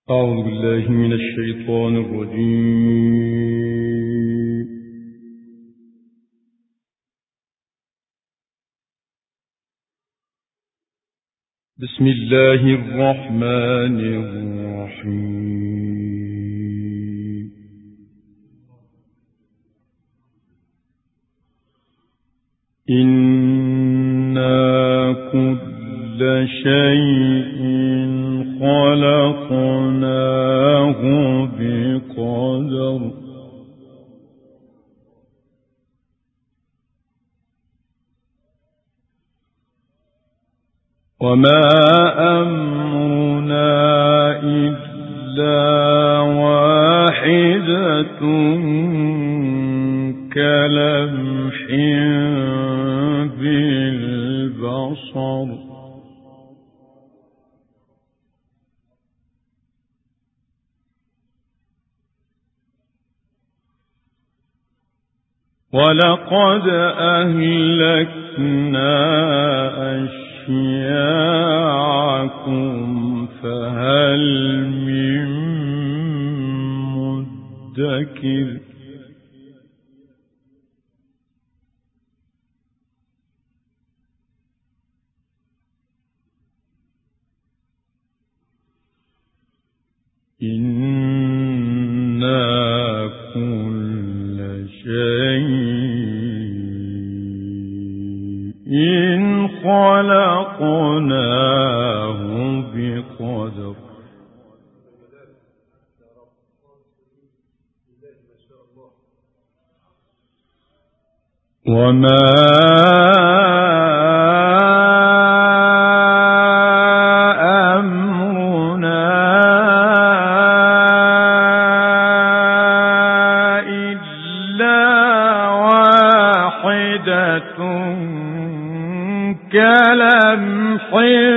أعوذ بالله من الشيطان الرجيم. بسم الله الرحمن الرحيم. إنا كل شيء خلقناه بقدر وما أمرنا إلا واحدة كلمح بالبصر ولقد أهلكنا أشياعكم فهل من مدكر إنا كل شيء خلقناه بقدر وما أمرنا إلا واحدة كلمح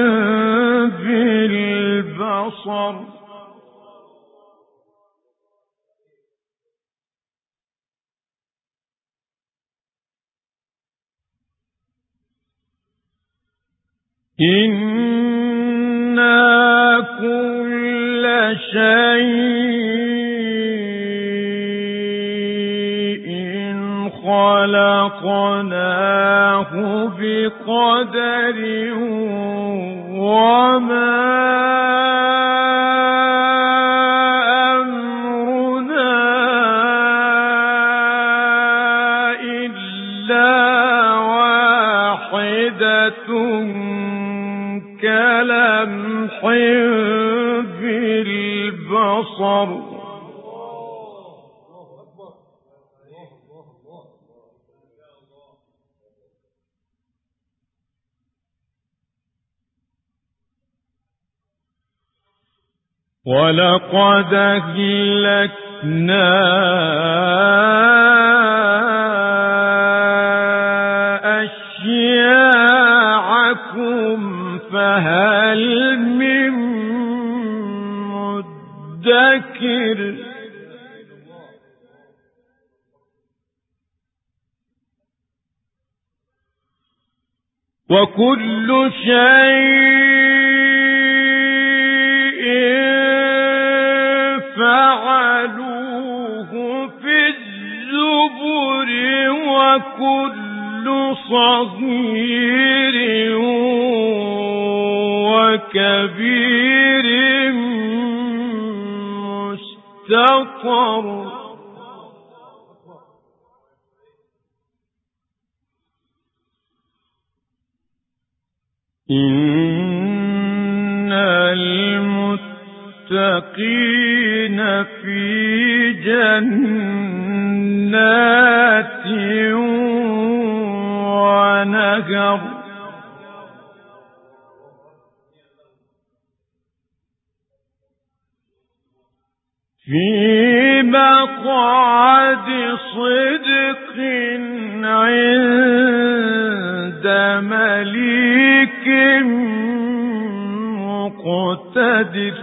بالبصر إنا كل شيء خلقناه بقدر وما أمرنا إلا واحدة كلمح بالبصر ولقد أهلكنا أشياعكم فهل من مدكر وكل شيء فعلوه في الزبر وكل صغير وكبير مستطر إن المتقين في جنات ونهر في مقعد صدق عند مليك مقتدر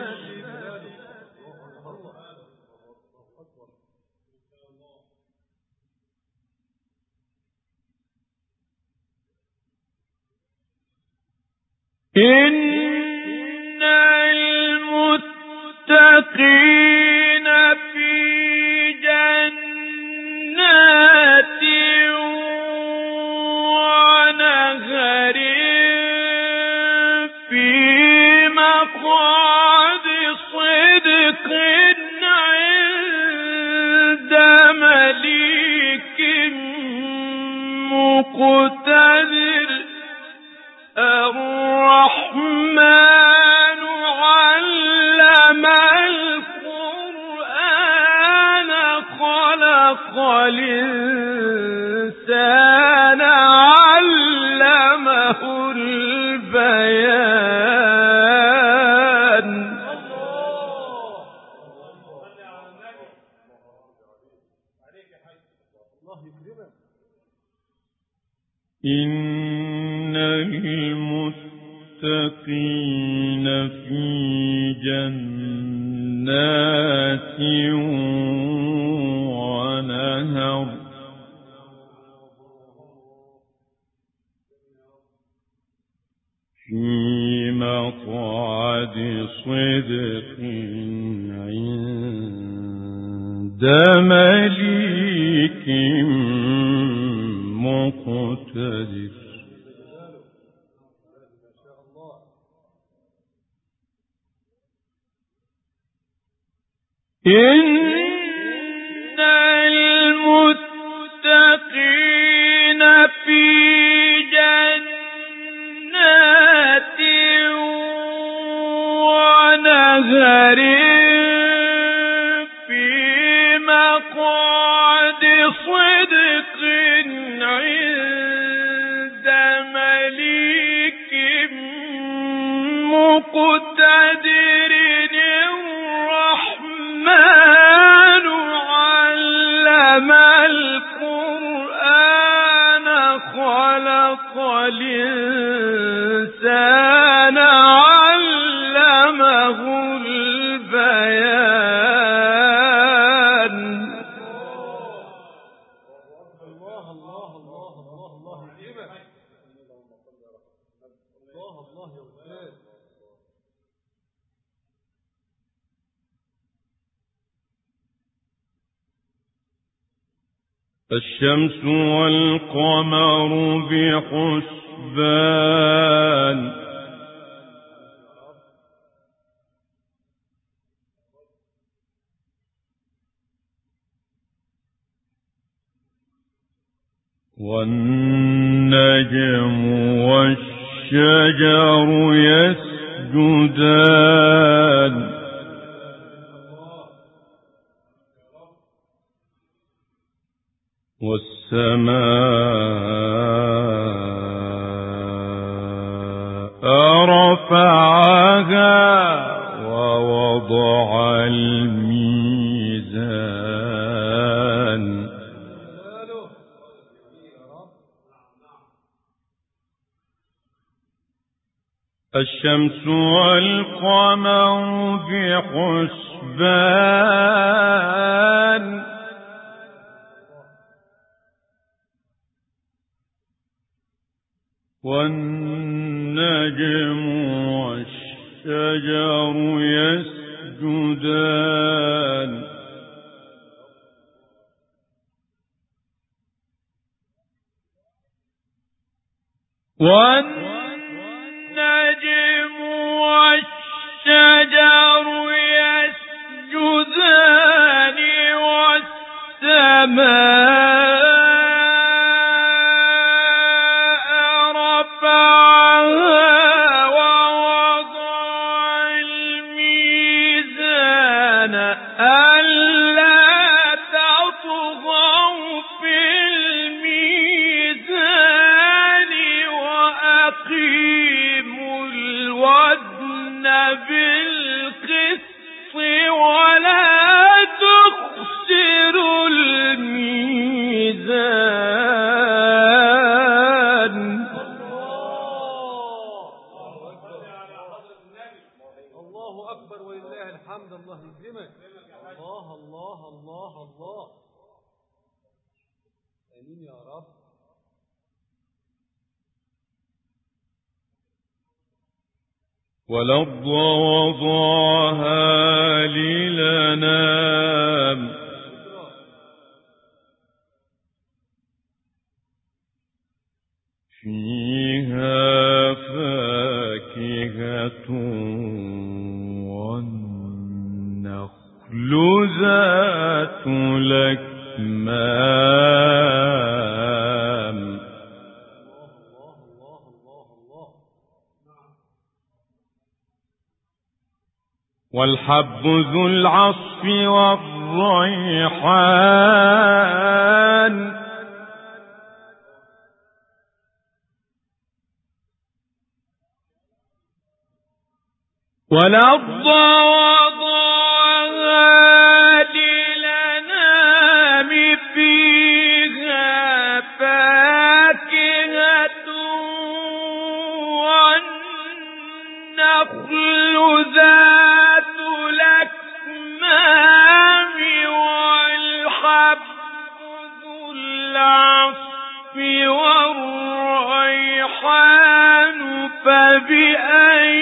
إن المتقين في جنات ونهر في مقعد صدق عند مليك مقتدر. الرحمن علم القرآن خلق الإنسان علمه البيان. إن المتقين في جنات ونهر في مقعد صدق عند مليك مقتدر. إن المتقين في جنات ونهر في مقعد صدق عند مليك مقتدر. الرحمن علم القرآن خلق الإنسان علمه البيان. الله الله الله الله الله الله يا أستاذ. الشمس والقمر بحسبان والنجم والشجر يسجدان والسماء رفعها ووضع الميزان. الشمس والقمر بحسبان والنجم والشجر يسجدان والنجم والشجر يسجدان والسماء بالقسط ولا تخسروا الميزان. الله أكبر ولله الحمد. الله يكرمك. الله الله الله الله. آمين يا رب. والأرض وضعها للأنام فيها فاكهة والنخل ذات الأكمام والحب ذو العصف والريحان والأرض وضعها للأنام فيها فاكهة والنخل ذات الأكمام والحب ذو العصف والريحان فبأي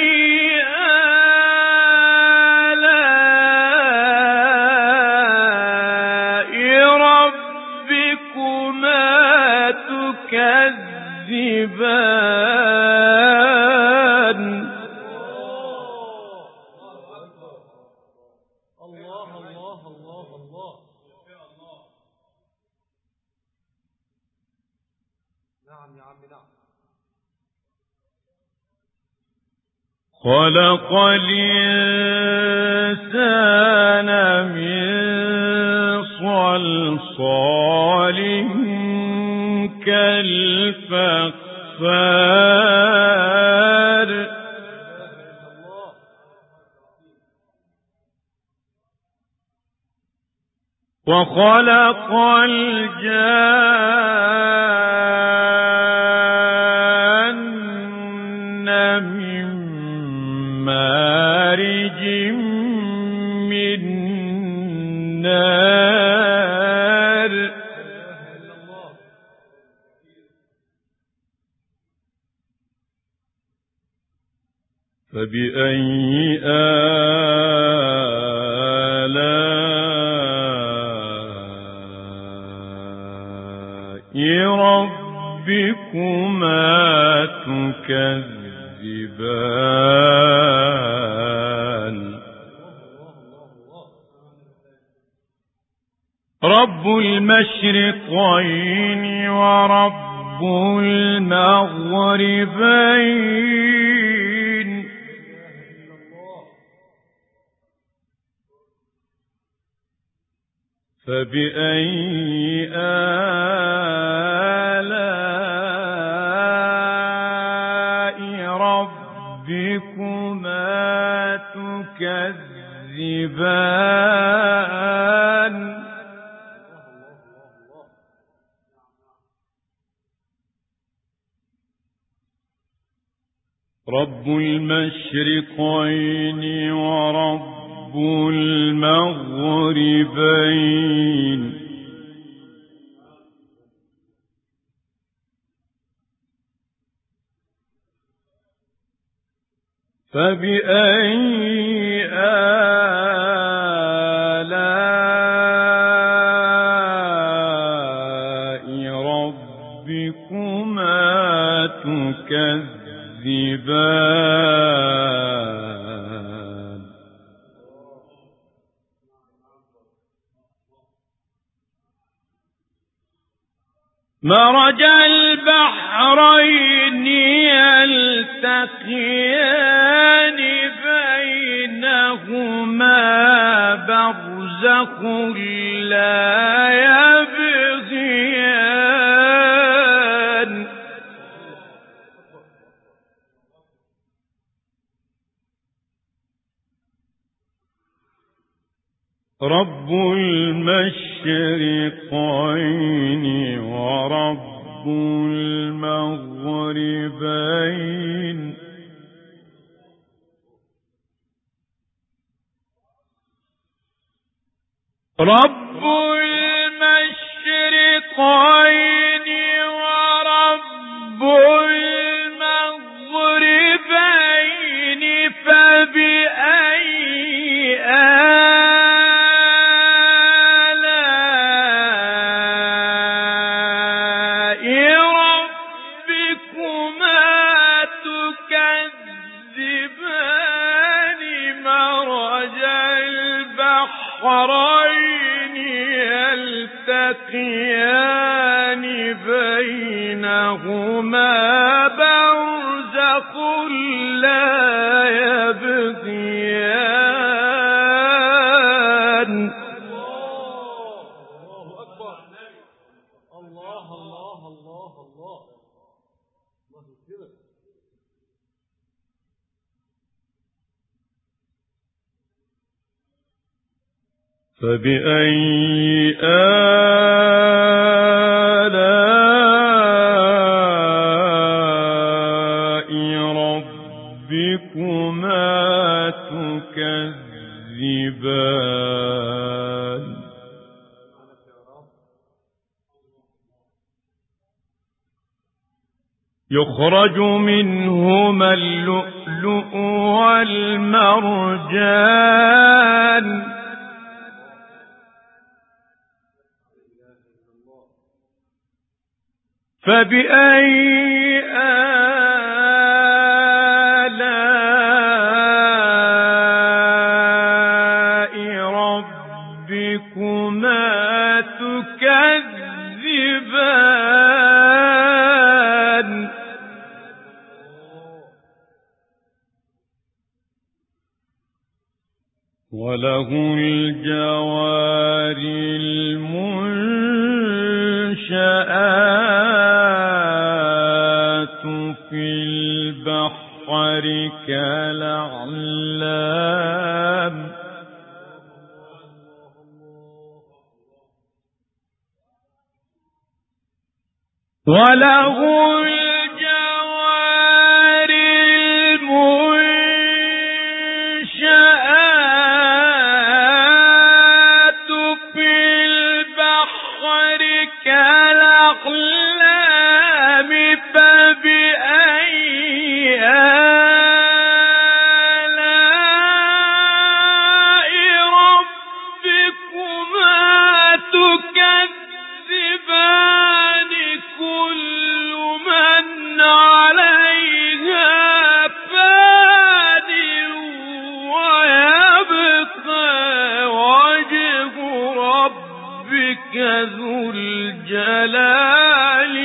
كذبان الله الله الله الله. نعم يا عم نعم. خلق الإنسان من صلصال كالفخار وخلق الجان من مارج من نار فبأي آلاء ربكما تكذبان رب المشرقين ورب المغربين فبأي آلاء ربكما تكذبان رب المشرقين ورب المغربين فبأي آلاء ربكما تكذبان مرج البحرين يلتقيان بينهما برزخ لا يبغيان رب المشرقين ورب المغربين رب المشرقين ورب المغربين البحرين يلتقيان بينهما برزخ لا يبغيان. الله أكبر. الله الله الله الله الله يكرمك. فبأي آلاء ربكما تكذبان. يخرج منهما اللؤلؤ والمرجان. فبأي آلاء ربكما تكذبان. وله الجوار المنشآت في البحر كالأعلام. وله الجوار المنشآت في البحر كالأعلام. فبأي آلاء ربكما تكذبان. كل من عليها فان ويبقى وجه ربك ذو الجلال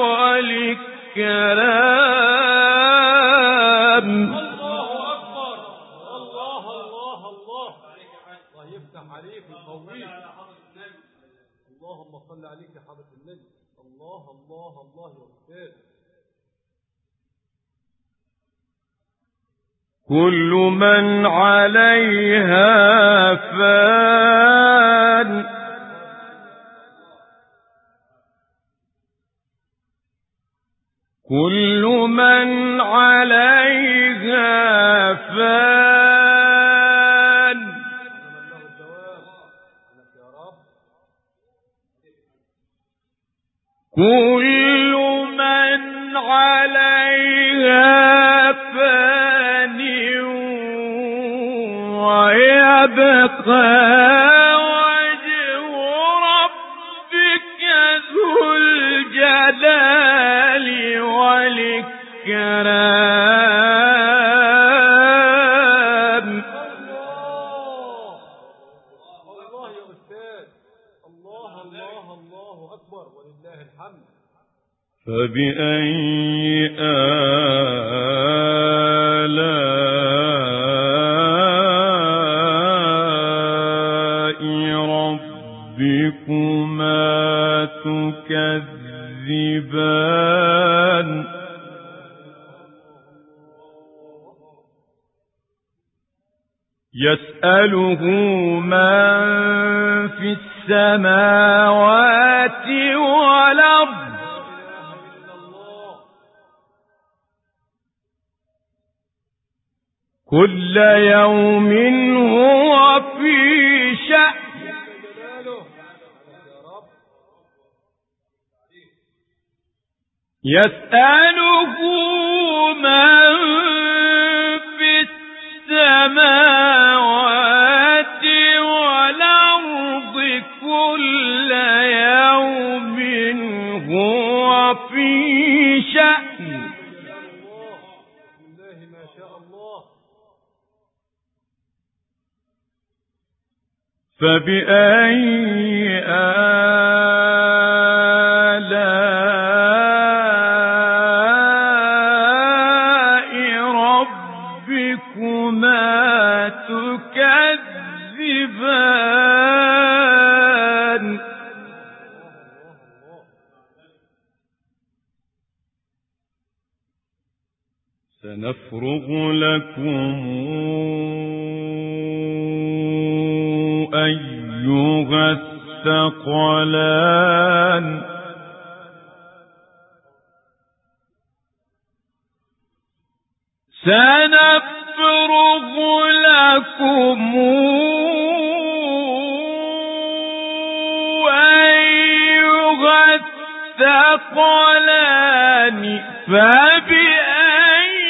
والإكرام. الله أكبر. الله الله الله الله يفتح عليك ويقويك. اللهم صل عليك يا حضرة النبي. الله الله الله يا أستاذ. كل من عليها فان. كل من عليها فان. كل من عليها فان ويبقى وجه ربك ذو الجلال والإكرام. الله يا أستاذ. الله الله الله أكبر ولله الحمد. فبأي آلاء ربكما تكذبان. يسأله من في السماوات والأرض كل يوم هو في شأن. يسأله من في السماوات والأرض كل يوم هو في شأن. ما شاء الله. فبأي آلاء ربكما تكذبان سنفرغ لكم أيها الثقلان سنفرغ لكم أيها الثقلان فبأي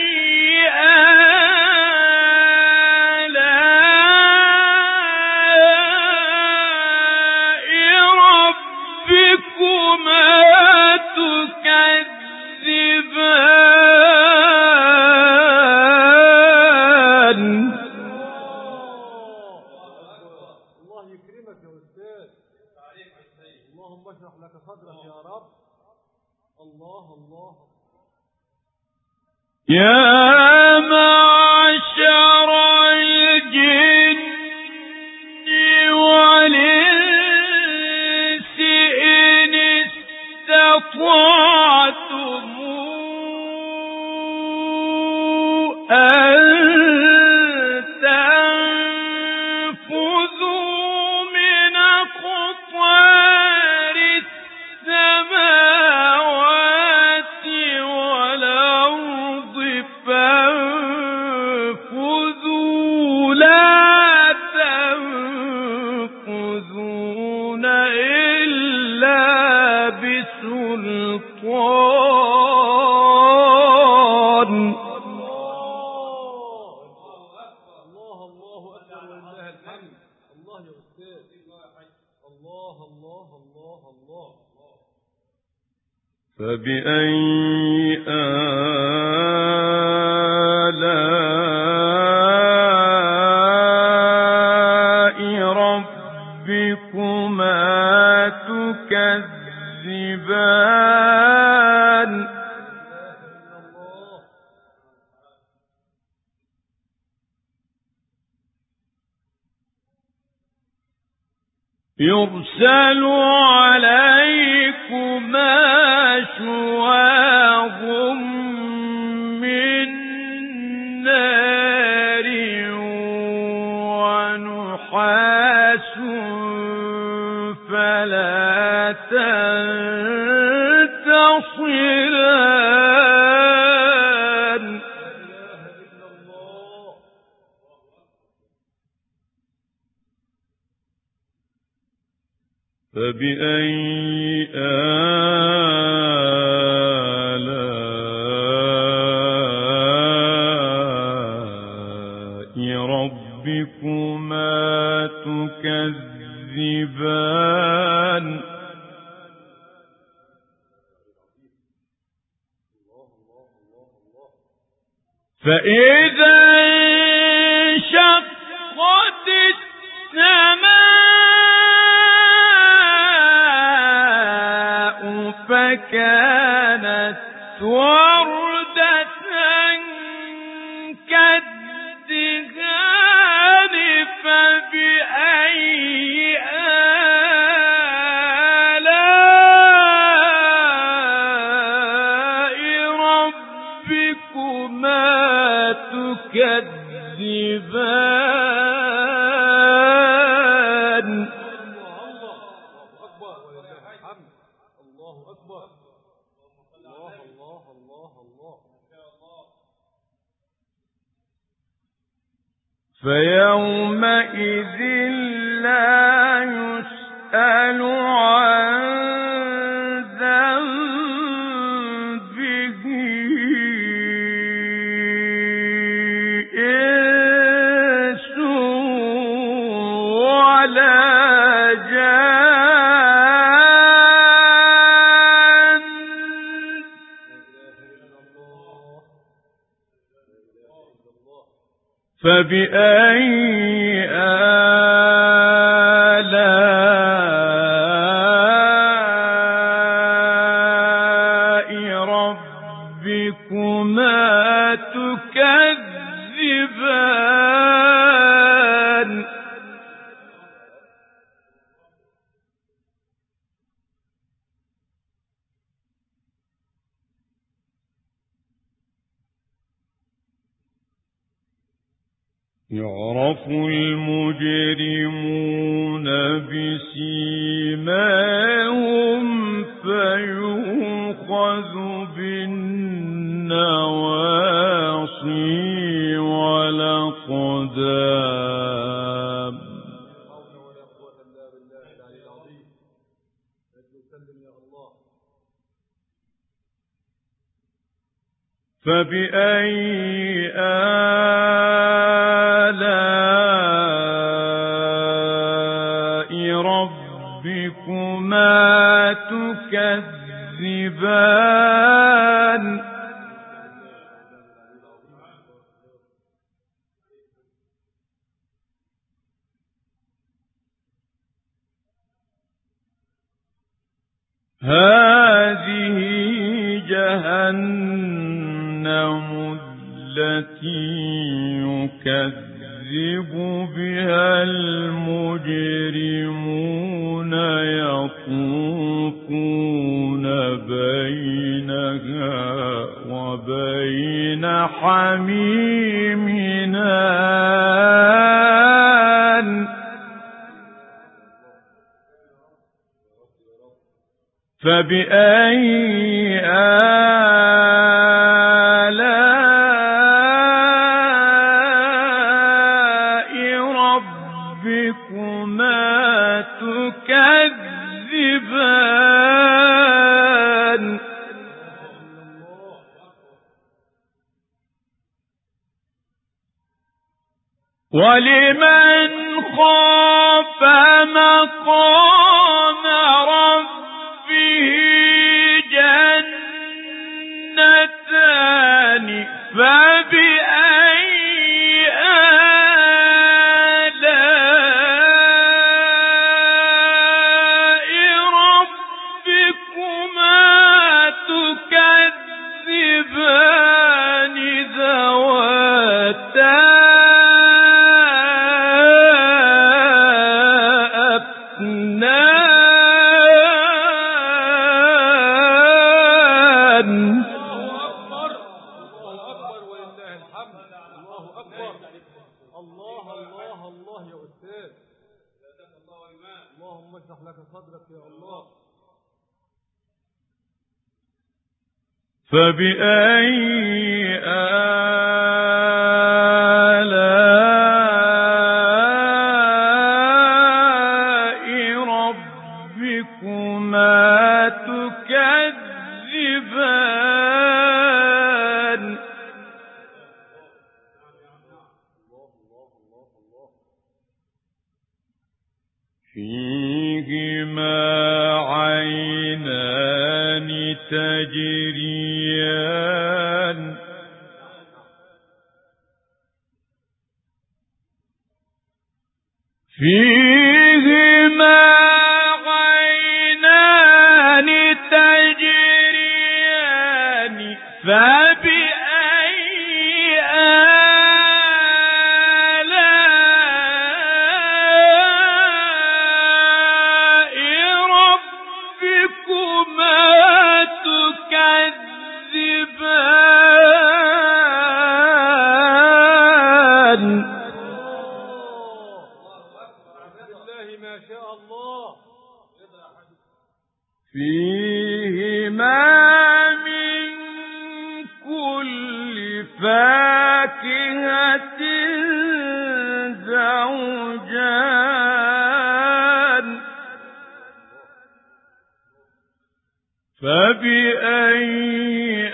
آلاء ربكما تكذبان الله يكرمك يا أستاذ. اللهم اشرح لك صدرك يا رب. الله الله. يا معشر الجن والإنس إن استطعتم أن تنفذوا من أقطار السماوات والأرض فانفذوا لا تنفذون إلا بسلطان الله الله أكبر ولله الحمد. الله يا أستاذ. الله الله الله الله. فبأي آلاء ربكما تكذبان يرسل عليكما شواظ من نار ونحاس فلا تنتصران فبأي آلاء ربكما تكذبان فإذا انشقت السماء فكانت وردة كالدهان فبأي آلاء ربكما تكذبان الله أكبر ولله الحمد. الله أكبر. الله الله الله الله. فيومئذ لا يسأل عن ذنبه إنس ولا جان فبأي يعرف المجرمون بسيماهم فيؤخذ بالنواصي والأقدام. فبأي آلاء ربكما تكذبان؟ هذه جهنم التي يكذب بها المجرمون يطوفون بينها وبين حميم آن. فبأي آلاء ربكما تكذبان؟ ولمن خاف مقام ربه جنتان فبأي آلاء ربكما تكذبان ذواتا فبأي آلاء ربكما تكذبان؟ فيهما عينان تجريان فيهما عينان تجريان فبأي آلاء ربكما تكذبان؟ فيهما من كل فاكهة زوجان فبأي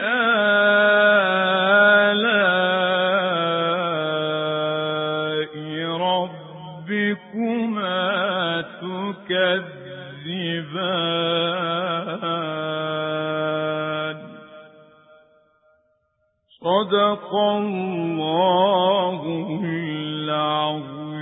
آلاء ربكما تكذبان؟ صدق الله العظيم.